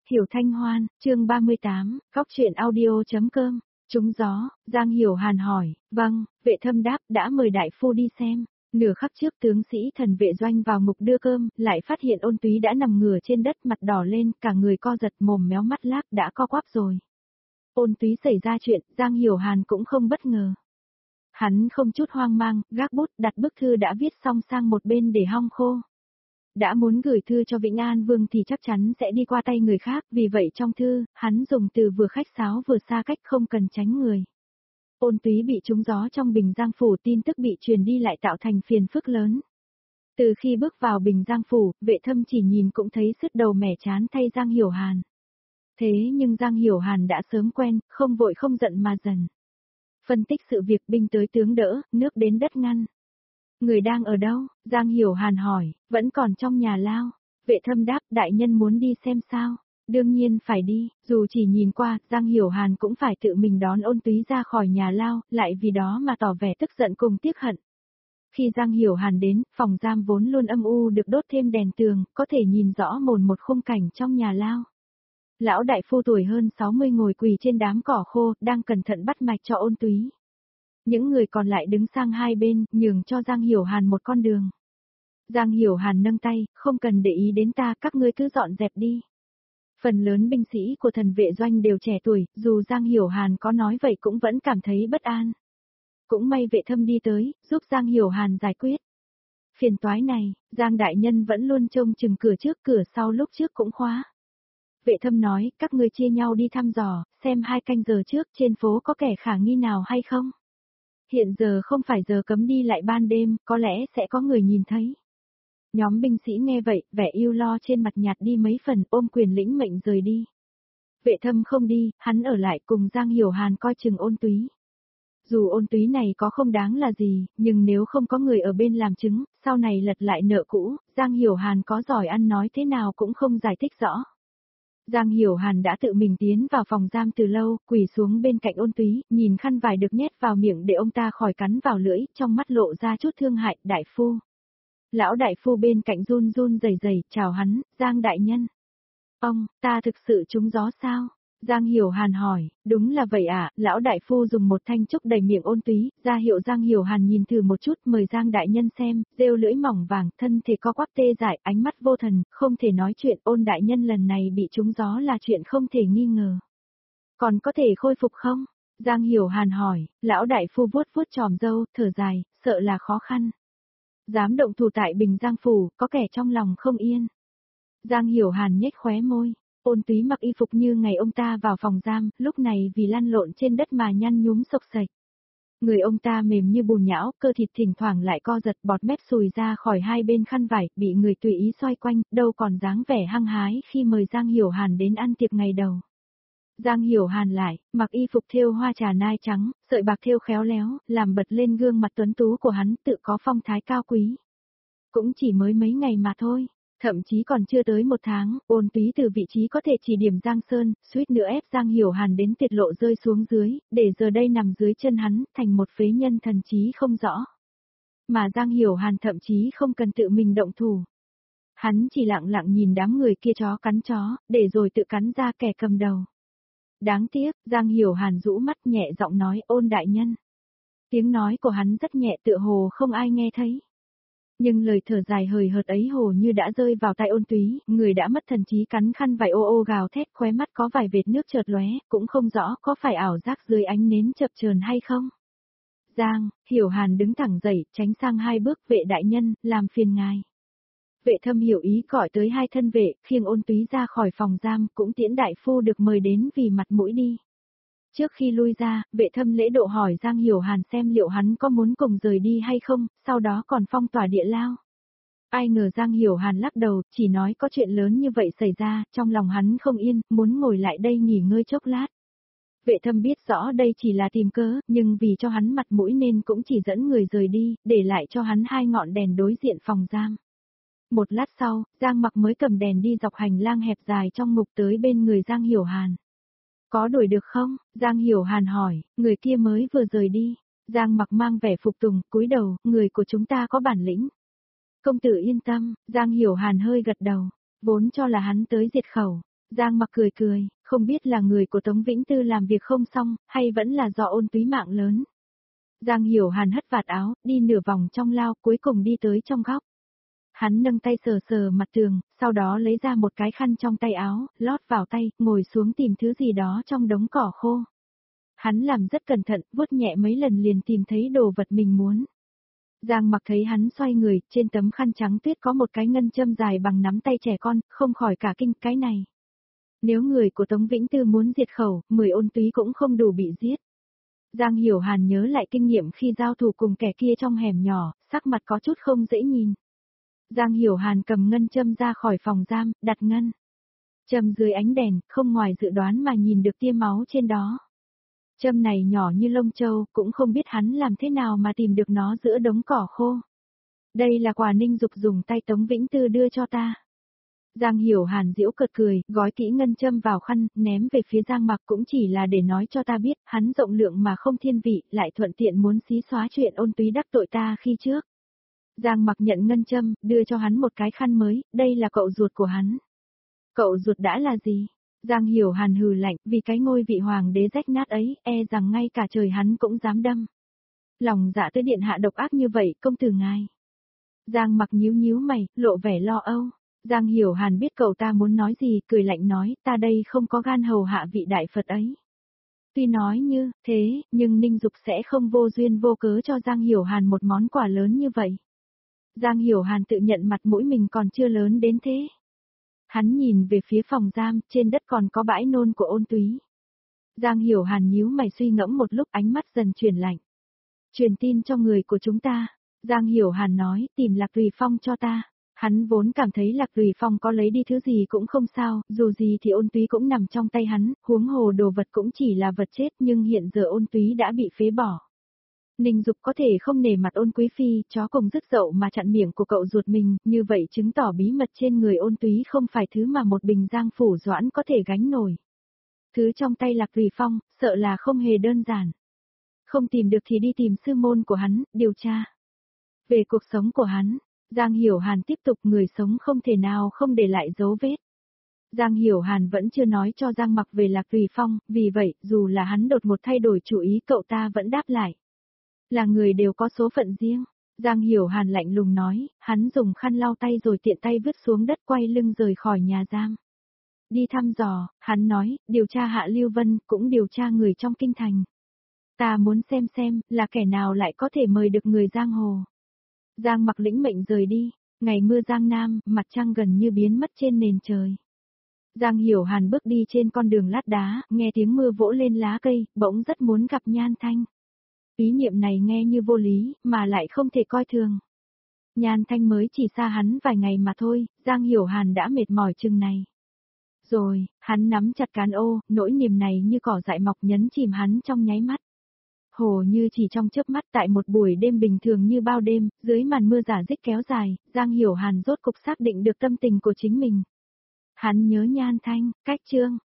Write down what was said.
Hiểu Thanh Hoan, chương 38, góc truyện audio.com, trúng gió, Giang Hiểu Hàn hỏi, vâng, Vệ Thâm đáp, đã mời đại phu đi xem. Nửa khắc trước tướng sĩ thần Vệ Doanh vào ngục đưa cơm, lại phát hiện Ôn Túy đã nằm ngửa trên đất, mặt đỏ lên, cả người co giật, mồm méo mắt lác, đã co quắp rồi. Ôn Túy xảy ra chuyện, Giang Hiểu Hàn cũng không bất ngờ. Hắn không chút hoang mang, gác bút, đặt bức thư đã viết xong sang một bên để hong khô. Đã muốn gửi thư cho Vĩnh An Vương thì chắc chắn sẽ đi qua tay người khác, vì vậy trong thư, hắn dùng từ vừa khách sáo vừa xa cách, không cần tránh người. Ôn Túy bị trúng gió trong Bình Giang Phủ, tin tức bị truyền đi lại tạo thành phiền phức lớn. Từ khi bước vào Bình Giang Phủ, Vệ Thâm chỉ nhìn cũng thấy sứt đầu mẻ chán thay Giang Hiểu Hàn. Thế nhưng Giang Hiểu Hàn đã sớm quen, không vội không giận mà dần. Phân tích sự việc, binh tới tướng đỡ, nước đến đất ngăn. Người đang ở đâu? Giang Hiểu Hàn hỏi, vẫn còn trong nhà lao. Vệ Thâm đáp, đại nhân muốn đi xem sao? Đương nhiên phải đi, dù chỉ nhìn qua, Giang Hiểu Hàn cũng phải tự mình đón Ôn Túy ra khỏi nhà lao, lại vì đó mà tỏ vẻ tức giận cùng tiếc hận. Khi Giang Hiểu Hàn đến, phòng giam vốn luôn âm u được đốt thêm đèn tường, có thể nhìn rõ mồn một khung cảnh trong nhà lao. Lão đại phu tuổi hơn 60 ngồi quỳ trên đám cỏ khô, đang cẩn thận bắt mạch cho Ôn Túy. Những người còn lại đứng sang hai bên, nhường cho Giang Hiểu Hàn một con đường. Giang Hiểu Hàn nâng tay, không cần để ý đến ta, các ngươi cứ dọn dẹp đi. Phần lớn binh sĩ của thần Vệ Doanh đều trẻ tuổi, dù Giang Hiểu Hàn có nói vậy cũng vẫn cảm thấy bất an. Cũng may Vệ Thâm đi tới, giúp Giang Hiểu Hàn giải quyết. Phiền toái này, Giang đại nhân vẫn luôn trông chừng cửa trước cửa sau, lúc trước cũng khóa. Vệ Thâm nói, các ngươi chia nhau đi thăm dò, xem 2 canh giờ trước trên phố có kẻ khả nghi nào hay không. Hiện giờ không phải giờ cấm đi lại ban đêm, có lẽ sẽ có người nhìn thấy. Nhóm binh sĩ nghe vậy, vẻ ưu lo trên mặt nhạt đi mấy phần, ôm quyền lĩnh mệnh rời đi. Vệ Thâm không đi, hắn ở lại cùng Giang Hiểu Hàn coi chừng Ôn Túy. Dù Ôn Túy này có không đáng là gì, nhưng nếu không có người ở bên làm chứng, sau này lật lại nợ cũ, Giang Hiểu Hàn có giỏi ăn nói thế nào cũng không giải thích rõ. Giang Hiểu Hàn đã tự mình tiến vào phòng giam từ lâu, quỳ xuống bên cạnh Ôn Túy, nhìn khăn vải được nhét vào miệng để ông ta khỏi cắn vào lưỡi, trong mắt lộ ra chút thương hại, đại phu. Lão đại phu bên cạnh run run rẩy rẩy, chào hắn, Giang đại nhân. Ông, ta thực sự trúng gió sao? Giang Hiểu Hàn hỏi, đúng là vậy ạ, lão đại phu dùng một thanh trúc đầy miệng Ôn Túy, ra hiệu Giang Hiểu Hàn nhìn thử một chút, mời Giang đại nhân xem, rêu lưỡi mỏng vàng, thân thể co quắp tê dại, ánh mắt vô thần, không thể nói chuyện, Ôn đại nhân lần này bị trúng gió là chuyện không thể nghi ngờ. Còn có thể khôi phục không? Giang Hiểu Hàn hỏi, lão đại phu vuốt vuốt chòm râu, thở dài, sợ là khó khăn. Dám động thủ tại Bình Giang Phủ, có kẻ trong lòng không yên. Giang Hiểu Hàn nhếch khóe môi. Ôn Túy mặc y phục như ngày ông ta vào phòng giam, lúc này vì lăn lộn trên đất mà nhăn nhúm xộc xệch. Người ông ta mềm như bùn nhão, cơ thịt thỉnh thoảng lại co giật, bọt mép sùi ra khỏi hai bên khăn vải, bị người tùy ý xoay quanh, đâu còn dáng vẻ hăng hái khi mời Giang Hiểu Hàn đến ăn tiệc ngày đầu. Giang Hiểu Hàn lại, mặc y phục thêu hoa trà nai trắng, sợi bạc thêu khéo léo, làm bật lên gương mặt tuấn tú của hắn, tự có phong thái cao quý. Cũng chỉ mới mấy ngày mà thôi. Thậm chí còn chưa tới 1 tháng, Ôn Túy từ vị trí có thể chỉ điểm Giang Sơn, suýt nữa ép Giang Hiểu Hàn đến tiệt lộ rơi xuống dưới, để giờ đây nằm dưới chân hắn, thành một phế nhân thần trí không rõ. Mà Giang Hiểu Hàn thậm chí không cần tự mình động thủ. Hắn chỉ lặng lặng nhìn đám người kia chó cắn chó, để rồi tự cắn ra kẻ cầm đầu. Đáng tiếc, Giang Hiểu Hàn rũ mắt nhẹ giọng nói, Ôn đại nhân. Tiếng nói của hắn rất nhẹ, tựa hồ không ai nghe thấy. Nhưng lời thở dài hời hợt ấy hồ như đã rơi vào tai Ôn Túy, người đã mất thần trí cắn khăn vải ô ô gào thét, khóe mắt có vài vệt nước chợt lóe, cũng không rõ có phải ảo giác dưới ánh nến chập chờn hay không. Giang, Hiểu Hàn đứng thẳng dậy, tránh sang 2 bước, vệ đại nhân, làm phiền ngài. Vệ Thâm hiểu ý gọi tới 2 thân vệ, khiêng Ôn Túy ra khỏi phòng giam, cũng tiễn đại phu được mời đến vì mặt mũi đi. Trước khi lui ra, Vệ Thâm lễ độ hỏi Giang Hiểu Hàn xem liệu hắn có muốn cùng rời đi hay không, sau đó còn phong tỏa địa lao. Ai ngờ Giang Hiểu Hàn lắc đầu, chỉ nói có chuyện lớn như vậy xảy ra, trong lòng hắn không yên, muốn ngồi lại đây nghỉ ngơi chốc lát. Vệ Thâm biết rõ đây chỉ là tìm cớ, nhưng vì cho hắn mặt mũi nên cũng chỉ dẫn người rời đi, để lại cho hắn 2 ngọn đèn đối diện phòng giam. Một lát sau, Giang Mặc mới cầm đèn đi dọc hành lang hẹp dài trong ngục tới bên người Giang Hiểu Hàn. Có đuổi được không? Giang Hiểu Hàn hỏi, người kia mới vừa rời đi. Giang Mặc mang vẻ phục tùng, cúi đầu, người của chúng ta có bản lĩnh. Công tử yên tâm, Giang Hiểu Hàn hơi gật đầu, vốn cho là hắn tới diệt khẩu. Giang Mặc cười cười, không biết là người của Tống Vĩnh Tư làm việc không xong, hay vẫn là do Ôn Túy mạng lớn. Giang Hiểu Hàn hất vạt áo, đi nửa vòng trong lao, cuối cùng đi tới trong góc. Hắn nâng tay sờ sờ mặt tường, sau đó lấy ra một cái khăn trong tay áo, lót vào tay, ngồi xuống tìm thứ gì đó trong đống cỏ khô. Hắn làm rất cẩn thận, vuốt nhẹ mấy lần liền tìm thấy đồ vật mình muốn. Giang Mặc thấy hắn xoay người, trên tấm khăn trắng tuyết có một cái ngân châm dài bằng nắm tay trẻ con, không khỏi cả kinh cái này. Nếu người của Tống Vĩnh Tư muốn diệt khẩu, 10 Ôn Túy cũng không đủ bị giết. Giang Hiểu Hàn nhớ lại kinh nghiệm khi giao thủ cùng kẻ kia trong hẻm nhỏ, sắc mặt có chút không dễ nhìn. Giang Hiểu Hàn cầm ngân châm ra khỏi phòng giam, đặt ngân châm dưới ánh đèn, không ngoài dự đoán mà nhìn được tia máu trên đó. Châm này nhỏ như lông châu, cũng không biết hắn làm thế nào mà tìm được nó giữa đống cỏ khô. Đây là quà Ninh Dục dùng tay Tống Vĩnh Tư đưa cho ta. Giang Hiểu Hàn giễu cợt cười, gói kỹ ngân châm vào khăn, ném về phía Giang Mặc cũng chỉ là để nói cho ta biết, hắn rộng lượng mà không thiên vị, lại thuận tiện muốn xí xóa chuyện Ôn Túy đắc tội ta khi trước. Giang Mặc nhận ngân châm, đưa cho hắn một cái khăn mới, đây là cậu ruột của hắn. Cậu ruột đã là gì? Giang Hiểu Hàn hừ lạnh, vì cái ngôi vị hoàng đế rách nát ấy, e rằng ngay cả trời hắn cũng dám đâm. Lòng dạ tới điện hạ độc ác như vậy, công tử ngài. Giang Mặc nhíu nhíu mày, lộ vẻ lo âu. Giang Hiểu Hàn biết cậu ta muốn nói gì, cười lạnh nói, ta đây không có gan hầu hạ vị đại Phật ấy. Tuy nói như thế, nhưng Ninh Dục sẽ không vô duyên vô cớ cho Giang Hiểu Hàn một món quà lớn như vậy. Giang Hiểu Hàn tự nhận mặt mũi mình còn chưa lớn đến thế. Hắn nhìn về phía phòng giam, trên đất còn có bãi nôn của Ôn Túy. Giang Hiểu Hàn nhíu mày suy ngẫm một lúc, ánh mắt dần chuyển lạnh. Truyền tin cho người của chúng ta. Giang Hiểu Hàn nói, tìm Lạc Tùy Phong cho ta. Hắn vốn cảm thấy Lạc Tùy Phong có lấy đi thứ gì cũng không sao, dù gì thì Ôn Túy cũng nằm trong tay hắn, huống hồ đồ vật cũng chỉ là vật chết, nhưng hiện giờ Ôn Túy đã bị phế bỏ. Ninh Dục có thể không nể mặt Ôn Quý Phi, chó cùng dứt dậu mà chặn miệng của cậu ruột mình, như vậy chứng tỏ bí mật trên người Ôn Túy không phải thứ mà một bình Giang Phủ Doãn có thể gánh nổi. Thứ trong tay Lạc Tùy Phong, sợ là không hề đơn giản. Không tìm được thì đi tìm sư môn của hắn, điều tra. Về cuộc sống của hắn, Giang Hiểu Hàn tiếp tục, người sống không thể nào không để lại dấu vết. Giang Hiểu Hàn vẫn chưa nói cho Giang Mặc về Lạc Tùy Phong, vì vậy, dù là hắn đột một thay đổi chủ ý cậu ta vẫn đáp lại. Là người đều có số phận riêng. Giang Hiểu Hàn lạnh lùng nói, hắn dùng khăn lau tay rồi tiện tay vứt xuống đất, quay lưng rời khỏi nhà giam. Đi thăm dò, hắn nói, điều tra Hạ Lưu Vân, cũng điều tra người trong kinh thành. Ta muốn xem, là kẻ nào lại có thể mời được người giang hồ. Giang Mặc lĩnh mệnh rời đi, ngày mưa giang nam, mặt trăng gần như biến mất trên nền trời. Giang Hiểu Hàn bước đi trên con đường lát đá, nghe tiếng mưa vỗ lên lá cây, bỗng rất muốn gặp Nhan Thanh. Ý niệm này nghe như vô lý, mà lại không thể coi thường. Nhan Thanh mới chỉ xa hắn vài ngày mà thôi, Giang Hiểu Hàn đã mệt mỏi chừng này. Rồi, hắn nắm chặt cán ô, nỗi niềm này như cỏ dại mọc nhấn chìm hắn trong nháy mắt. Hồ như chỉ trong chớp mắt, tại một buổi đêm bình thường như bao đêm, dưới màn mưa rả rích kéo dài, Giang Hiểu Hàn rốt cục xác định được tâm tình của chính mình. Hắn nhớ Nhan Thanh, cách chương